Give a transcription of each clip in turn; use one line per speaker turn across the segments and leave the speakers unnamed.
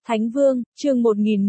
Thánh Vương, chương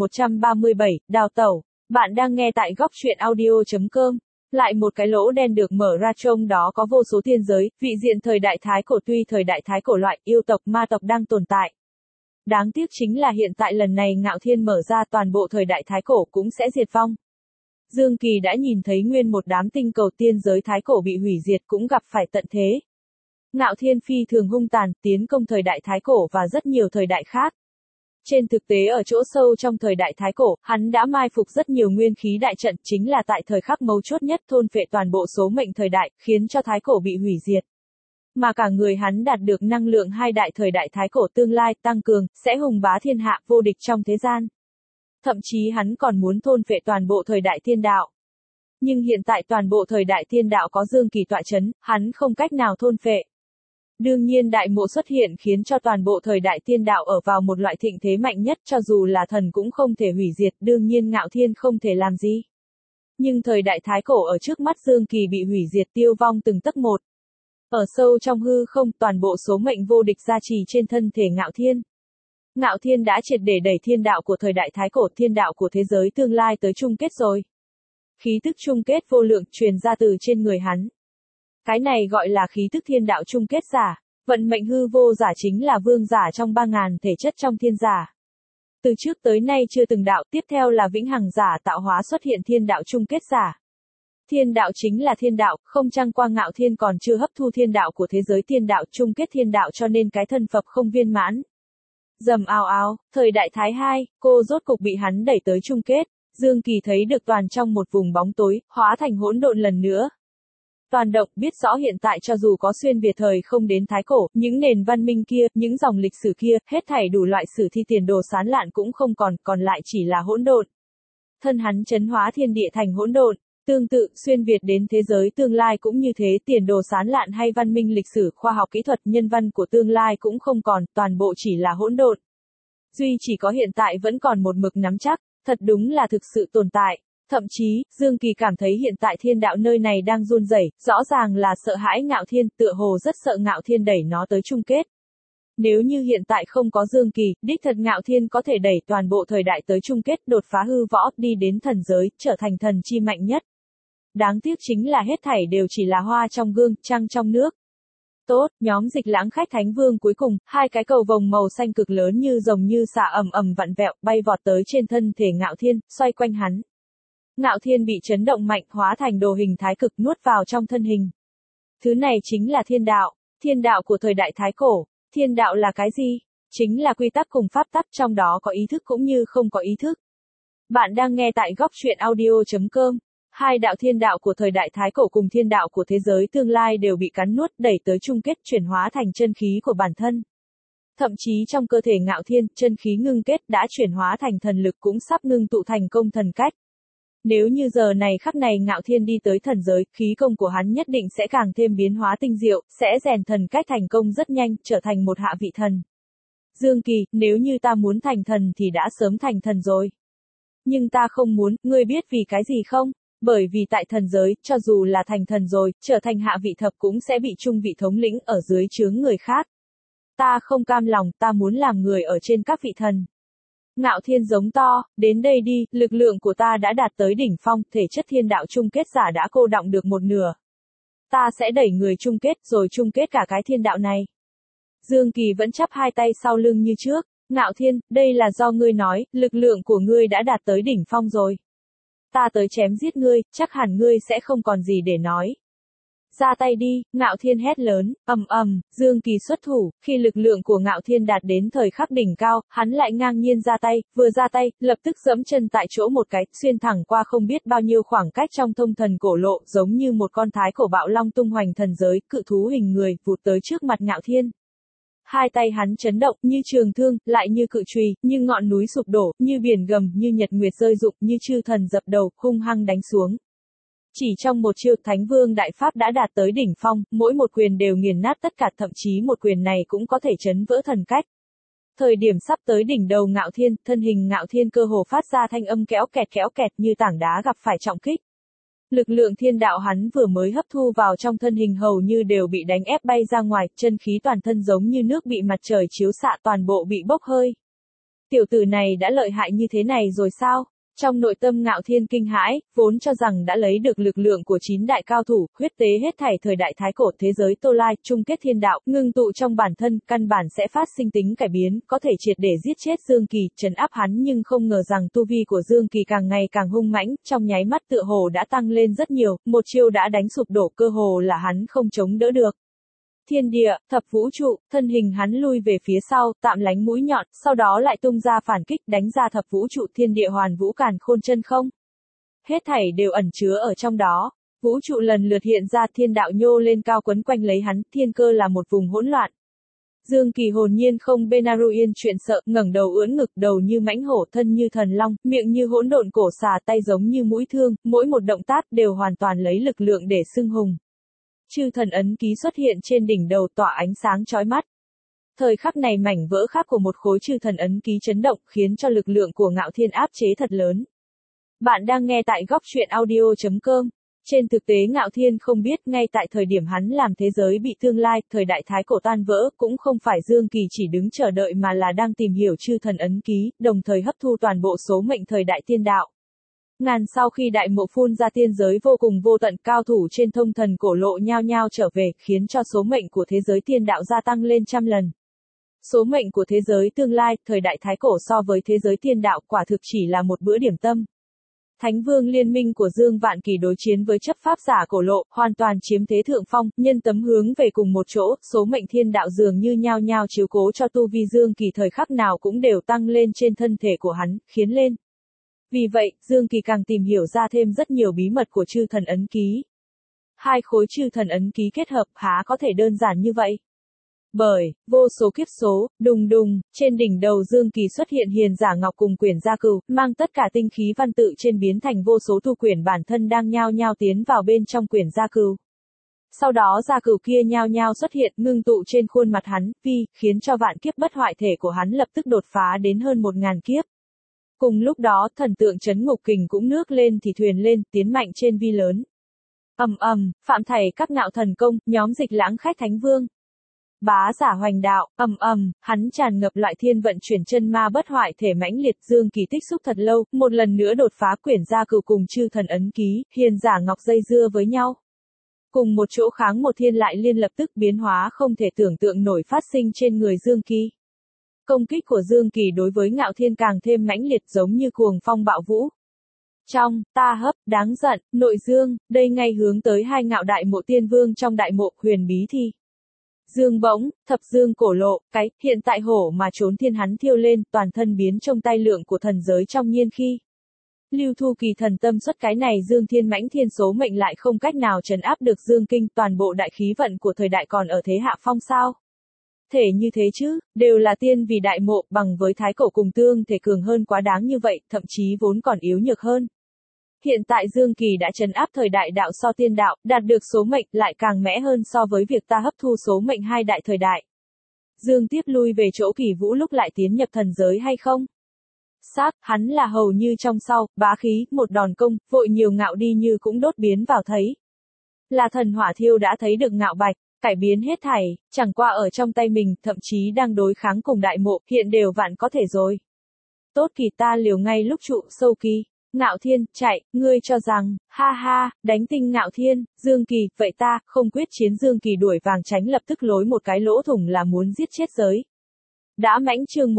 1137, Đào Tẩu. Bạn đang nghe tại góc truyện audio.com. Lại một cái lỗ đen được mở ra, trong đó có vô số thiên giới, vị diện thời đại Thái Cổ. Tuy thời đại Thái Cổ loại yêu tộc ma tộc đang tồn tại. Đáng tiếc chính là hiện tại lần này Ngạo Thiên mở ra, toàn bộ thời đại Thái Cổ cũng sẽ diệt vong. Dương Kỳ đã nhìn thấy nguyên một đám tinh cầu tiên giới Thái Cổ bị hủy diệt, cũng gặp phải tận thế. Ngạo Thiên phi thường hung tàn, tiến công thời đại Thái Cổ và rất nhiều thời đại khác. Trên thực tế ở chỗ sâu trong thời đại Thái Cổ, hắn đã mai phục rất nhiều nguyên khí đại trận, chính là tại thời khắc mấu chốt nhất thôn phệ toàn bộ số mệnh thời đại, khiến cho Thái Cổ bị hủy diệt. Mà cả người hắn đạt được năng lượng hai đại thời đại Thái Cổ tương lai tăng cường, sẽ hùng bá thiên hạ, vô địch trong thế gian. Thậm chí hắn còn muốn thôn phệ toàn bộ thời đại thiên đạo. Nhưng hiện tại toàn bộ thời đại thiên đạo có Dương Kỳ tọa chấn, hắn không cách nào thôn phệ. Đương nhiên đại mộ xuất hiện khiến cho toàn bộ thời đại thiên đạo ở vào một loại thịnh thế mạnh nhất, cho dù là thần cũng không thể hủy diệt, đương nhiên Ngạo Thiên không thể làm gì. Nhưng thời đại Thái Cổ ở trước mắt Dương Kỳ bị hủy diệt tiêu vong từng tấc một. Ở sâu trong hư không, toàn bộ số mệnh vô địch gia trì trên thân thể Ngạo Thiên. Ngạo Thiên đã triệt để đẩy thiên đạo của thời đại Thái Cổ, thiên đạo của thế giới tương lai tới chung kết rồi. Khí tức chung kết vô lượng truyền ra từ trên người hắn. Cái này gọi là khí tức thiên đạo chung kết giả, vận mệnh hư vô giả, chính là vương giả trong 3.000 thể chất trong thiên giả. Từ trước tới nay chưa từng đạo, tiếp theo là vĩnh hằng giả tạo hóa xuất hiện thiên đạo chung kết giả. Thiên đạo chính là thiên đạo, không chăng qua Ngạo Thiên còn chưa hấp thu thiên đạo của thế giới thiên đạo chung kết thiên đạo, cho nên cái thân Phật không viên mãn. Dầm ào ào, thời đại Thái 2, cô rốt cục bị hắn đẩy tới chung kết. Dương Kỳ thấy được toàn trong một vùng bóng tối, hóa thành hỗn độn lần nữa. Toàn động biết rõ hiện tại cho dù có xuyên Việt thời không đến Thái Cổ, những nền văn minh kia, những dòng lịch sử kia, hết thảy đủ loại sử thi tiền đồ sán lạn cũng không còn lại chỉ là hỗn độn. Thân hắn chấn hóa thiên địa thành hỗn độn. Tương tự, xuyên Việt đến thế giới tương lai cũng như thế, tiền đồ sán lạn hay văn minh lịch sử, khoa học kỹ thuật, nhân văn của tương lai cũng không còn, toàn bộ chỉ là hỗn độn. Duy chỉ có hiện tại vẫn còn một mực nắm chắc, thật đúng là thực sự tồn tại. Thậm chí, Dương Kỳ cảm thấy hiện tại thiên đạo nơi này đang run rẩy, rõ ràng là sợ hãi Ngạo Thiên, tựa hồ rất sợ Ngạo Thiên đẩy nó tới chung kết. Nếu như hiện tại không có Dương Kỳ, đích thật Ngạo Thiên có thể đẩy toàn bộ thời đại tới chung kết, đột phá hư võ, đi đến thần giới, trở thành thần chi mạnh nhất. Đáng tiếc chính là hết thảy đều chỉ là hoa trong gương, trăng trong nước. Tốt, nhóm Dịch Lãng khách Thánh Vương cuối cùng, hai cái cầu vồng màu xanh cực lớn như rồng như xà ầm ầm vặn vẹo, bay vọt tới trên thân thể Ngạo Thiên, xoay quanh hắn. Ngạo Thiên bị chấn động mạnh, hóa thành đồ hình thái cực nuốt vào trong thân hình. Thứ này chính là thiên đạo của thời đại Thái Cổ. Thiên đạo là cái gì? Chính là quy tắc cùng pháp tắc, trong đó có ý thức cũng như không có ý thức. Bạn đang nghe tại góc truyện audio.com. Hai đạo thiên đạo của thời đại Thái Cổ cùng thiên đạo của thế giới tương lai đều bị cắn nuốt, đẩy tới chung kết, chuyển hóa thành chân khí của bản thân. Thậm chí trong cơ thể Ngạo Thiên, chân khí ngưng kết đã chuyển hóa thành thần lực, cũng sắp ngưng tụ thành công thần cách. Nếu như giờ này khắc này Ngạo Thiên đi tới thần giới, khí công của hắn nhất định sẽ càng thêm biến hóa tinh diệu, sẽ rèn thần cách thành công rất nhanh, trở thành một hạ vị thần. Dương Kỳ, nếu như ta muốn thành thần thì đã sớm thành thần rồi. Nhưng ta không muốn, ngươi biết vì cái gì không? Bởi vì tại thần giới, cho dù là thành thần rồi, trở thành hạ vị thập cũng sẽ bị trung vị thống lĩnh ở dưới trướng người khác. Ta không cam lòng, ta muốn làm người ở trên các vị thần. Ngạo Thiên giống to, đến đây đi, lực lượng của ta đã đạt tới đỉnh phong, thể chất thiên đạo chung kết giả đã cô đọng được một nửa. Ta sẽ đẩy người chung kết, rồi chung kết cả cái thiên đạo này. Dương Kỳ vẫn chắp hai tay sau lưng như trước. Ngạo Thiên, đây là do ngươi nói, lực lượng của ngươi đã đạt tới đỉnh phong rồi. Ta tới chém giết ngươi, chắc hẳn ngươi sẽ không còn gì để nói. Ra tay đi, Ngạo Thiên hét lớn, Dương Kỳ xuất thủ, khi lực lượng của Ngạo Thiên đạt đến thời khắc đỉnh cao, hắn lại ngang nhiên ra tay, vừa ra tay, lập tức giẫm chân tại chỗ một cái, xuyên thẳng qua không biết bao nhiêu khoảng cách trong thông thần cổ lộ, giống như một con thái cổ bạo long tung hoành thần giới, cự thú hình người, vụt tới trước mặt Ngạo Thiên. Hai tay hắn chấn động, như trường thương, lại như cự chùy, như ngọn núi sụp đổ, như biển gầm, như nhật nguyệt rơi rụng, như chư thần dập đầu, hung hăng đánh xuống. Chỉ trong một chiêu, Thánh Vương Đại Pháp đã đạt tới đỉnh phong, mỗi một quyền đều nghiền nát tất cả, thậm chí một quyền này cũng có thể chấn vỡ thần cách. Thời điểm sắp tới đỉnh đầu Ngạo Thiên, thân hình Ngạo Thiên cơ hồ phát ra thanh âm kéo kẹt như tảng đá gặp phải trọng kích. Lực lượng thiên đạo hắn vừa mới hấp thu vào trong thân hình hầu như đều bị đánh ép bay ra ngoài, chân khí toàn thân giống như nước bị mặt trời chiếu xạ, toàn bộ bị bốc hơi. Tiểu tử này đã lợi hại như thế này rồi sao? Trong nội tâm Ngạo Thiên kinh hãi, vốn cho rằng đã lấy được lực lượng của 9 đại cao thủ, huyết tế hết thảy thời đại thái cổ thế giới Tô Lai, chung kết thiên đạo, ngưng tụ trong bản thân, căn bản sẽ phát sinh tính cải biến, có thể triệt để giết chết Dương Kỳ, trấn áp hắn, nhưng không ngờ rằng tu vi của Dương Kỳ càng ngày càng hung mãnh, trong nháy mắt tựa hồ đã tăng lên rất nhiều, một chiêu đã đánh sụp đổ, cơ hồ là hắn không chống đỡ được. Thiên địa, thập vũ trụ, thân hình hắn lui về phía sau, tạm lánh mũi nhọn, sau đó lại tung ra phản kích, đánh ra thập vũ trụ thiên địa hoàn vũ càn khôn chân không. Hết thảy đều ẩn chứa ở trong đó. Vũ trụ lần lượt hiện ra, thiên đạo nhô lên cao quấn quanh lấy hắn, thiên cơ là một vùng hỗn loạn. Dương Kỳ hồn nhiên không Benaru yên chuyện sợ, ngẩng đầu ưỡn ngực, đầu như mãnh hổ, thân như thần long, miệng như hỗn độn cổ xà, tay giống như mũi thương, mỗi một động tác đều hoàn toàn lấy lực lượng để xưng hùng. Chư thần ấn ký xuất hiện trên đỉnh đầu, tỏa ánh sáng chói mắt. Thời khắc này mảnh vỡ khác của một khối chư thần ấn ký chấn động, khiến cho lực lượng của Ngạo Thiên áp chế thật lớn. Bạn đang nghe tại góc truyện audio.com. Trên thực tế Ngạo Thiên không biết, ngay tại thời điểm hắn làm thế giới bị tương lai, thời đại thái cổ tan vỡ, cũng không phải Dương Kỳ chỉ đứng chờ đợi mà là đang tìm hiểu chư thần ấn ký, đồng thời hấp thu toàn bộ số mệnh thời đại tiên đạo. Ngàn sau khi đại mộ phun ra, tiên giới vô cùng vô tận, cao thủ trên thông thần cổ lộ nhao nhao trở về, khiến cho số mệnh của thế giới tiên đạo gia tăng lên trăm lần. Số mệnh của thế giới tương lai, thời đại thái cổ so với thế giới tiên đạo quả thực chỉ là một bữa điểm tâm. Thánh vương liên minh của Dương Vạn Kỳ đối chiến với chấp pháp giả cổ lộ, hoàn toàn chiếm thế thượng phong, nhân tấm hướng về cùng một chỗ, số mệnh thiên đạo dường như nhao nhao chiếu cố cho tu vi Dương Kỳ thời khắc nào cũng đều tăng lên trên thân thể của hắn, khiến lên. Vì vậy, Dương Kỳ càng tìm hiểu ra thêm rất nhiều bí mật của chư thần ấn ký. Hai khối chư thần ấn ký kết hợp há có thể đơn giản như vậy? Bởi, vô số kiếp số, đùng đùng, trên đỉnh đầu Dương Kỳ xuất hiện hiền giả ngọc cùng quyển gia cừu, mang tất cả tinh khí văn tự trên biến thành vô số thu quyển bản thân đang nhao nhao tiến vào bên trong quyển gia cừu. Sau đó gia cừu kia nhao nhao xuất hiện, ngưng tụ trên khuôn mặt hắn, khiến cho vạn kiếp bất hoại thể của hắn lập tức đột phá đến hơn 1000 kiếp. Cùng lúc đó, thần tượng trấn ngục kình cũng nước lên thì thuyền lên, tiến mạnh trên vi lớn. Phạm thảy các ngạo thần công, nhóm dịch lãng khách thánh vương. Bá giả hoành đạo, hắn tràn ngập loại thiên vận chuyển chân ma bất hoại thể mãnh liệt. Dương Kỳ tích xúc thật lâu, một lần nữa đột phá quyển gia cừu cùng chư thần ấn ký, hiền giả ngọc dây dưa với nhau. Cùng một chỗ kháng một thiên lại liên lập tức biến hóa không thể tưởng tượng nổi phát sinh trên người Dương Kỳ. Công kích của Dương Kỳ đối với Ngạo Thiên càng thêm mãnh liệt, giống như cuồng phong bạo vũ. Trong, ta hấp, đáng giận, nội dương, đây ngay hướng tới hai ngạo đại mộ tiên vương trong đại mộ, huyền bí thi. Dương bỗng, thập dương cổ lộ, hiện tại hổ mà trốn thiên hắn thiêu lên, toàn thân biến trong tay lượng của thần giới trong nhiên khi. Lưu Thu Kỳ thần tâm xuất, cái này Dương Thiên mãnh thiên số mệnh lại không cách nào trấn áp được Dương Kinh, toàn bộ đại khí vận của thời đại còn ở thế hạ phong sao? Thể như thế chứ, đều là tiên vì đại mộ, bằng với thái cổ cùng tương thể cường hơn quá đáng như vậy, thậm chí vốn còn yếu nhược hơn. Hiện tại Dương Kỳ đã trấn áp thời đại đạo so tiên đạo, đạt được số mệnh lại càng mẽ hơn so với việc ta hấp thu số mệnh hai đại thời đại. Dương tiếp lui về chỗ Kỳ Vũ lúc lại tiến nhập thần giới hay không? Hắn là hầu như trong sau, bá khí, một đòn công, vội nhiều ngạo đi như cũng đốt biến vào thấy. Là thần hỏa thiêu đã thấy được ngạo bạch, cải biến hết thảy, chẳng qua ở trong tay mình, thậm chí đang đối kháng cùng đại mộ, hiện đều vạn có thể rồi. Tốt Kỳ, ta liều ngay lúc trụ sâu Kỳ. Ngạo Thiên, chạy, ngươi cho rằng, ha ha, đánh tinh Ngạo Thiên, Dương Kỳ, vậy ta, không quyết chiến. Dương Kỳ đuổi vàng tránh lập tức lối một cái lỗ thủng là muốn giết chết giới. Đã mãnh chương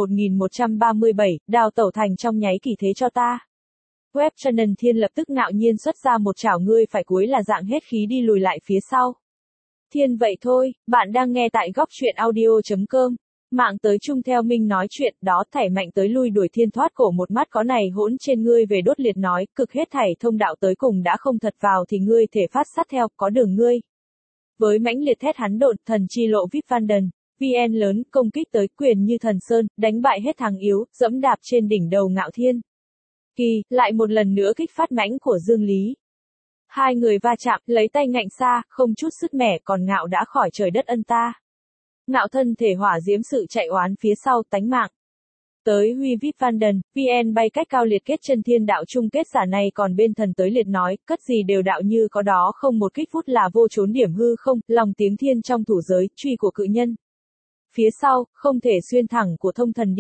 1137, đào tẩu thành trong nháy kỳ thế cho ta. Web Channel Thiên lập tức ngạo nhiên xuất ra một chảo, ngươi phải cuối là dạng hết khí đi lùi lại phía sau. Thiên vậy thôi, bạn đang nghe tại góc truyện audio.com. Mạng tới chung theo Minh nói chuyện, đó thảy mạnh tới lui đuổi thiên thoát cổ một mắt có này hỗn trên ngươi về đốt liệt nói, cực hết thảy thông đạo tới cùng đã không thật vào thì ngươi thể phát sát theo, có đường ngươi. Với mãnh liệt thét hắn độn, thần chi lộ Vip Vanden, VN lớn, công kích tới quyền như thần sơn, đánh bại hết thằng yếu, dẫm đạp trên đỉnh đầu Ngạo Thiên. Kỳ, lại một lần nữa kích phát mãnh của Dương Lý. Hai người va chạm, lấy tay ngạnh xa, không chút sức mẻ, còn Ngạo đã khỏi trời đất ân ta. Ngạo thân thể hỏa diễm sự chạy oán phía sau, tánh mạng. Tới Huy Vip Vanden, VN bay cách cao liệt kết chân thiên đạo chung kết giả này còn bên thần tới liệt nói, cất gì đều đạo như có đó không một kích phút là vô trốn điểm hư không, lòng tiếng thiên trong thủ giới, truy của cự nhân. Phía sau, không thể xuyên thẳng của thông thần đi.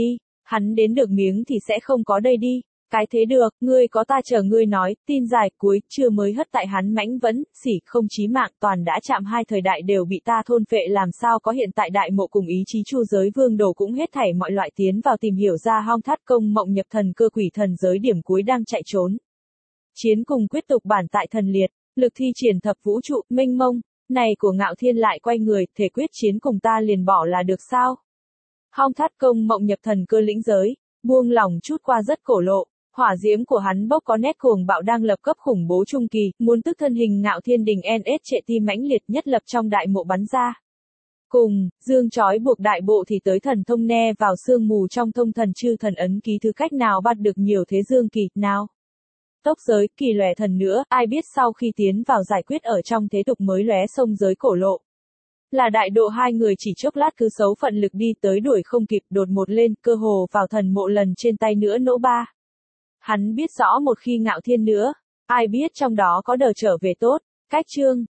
Hắn đến được miếng thì sẽ không có đây đi. Cái thế được, ngươi có ta chờ ngươi nói, tin dài cuối, chưa mới hất tại hắn mãnh vẫn, xỉ không chí mạng, toàn đã chạm hai thời đại đều bị ta thôn phệ làm sao có hiện tại đại mộ cùng ý chí chu giới vương đồ cũng hết thảy mọi loại tiến vào tìm hiểu ra hong thắt công mộng nhập thần cơ quỷ thần giới điểm cuối đang chạy trốn. Chiến cùng quyết tục bản tại thần liệt, lực thi triển thập vũ trụ, mênh mông, này của Ngạo Thiên lại quay người, thể quyết chiến cùng ta liền bỏ là được sao? Hong thắt công mộng nhập thần cơ lĩnh giới, buông lỏng chút qua rất cổ lộ. Hỏa diễm của hắn bốc có nét cuồng bạo đang lập cấp khủng bố trung kỳ, muốn tức thân hình Ngạo Thiên đình NS trệ tim mãnh liệt nhất lập trong đại mộ bắn ra. Cùng, dương trói buộc đại bộ thì tới thần thông ne vào sương mù trong thông thần chư thần ấn ký thứ cách nào bắt được nhiều thế dương kỳ, nào. Tốc giới, kỳ lòe thần nữa, ai biết sau khi tiến vào giải quyết ở trong thế tục mới lóe sông giới cổ lộ. Là đại độ hai người chỉ chốc lát cứ xấu phận lực đi tới đuổi không kịp đột một lên, cơ hồ vào thần mộ lần trên tay nữa nỗ ba. Hắn biết rõ một khi Ngạo Thiên nữa, ai biết trong đó có đờ trở về tốt, cách chương.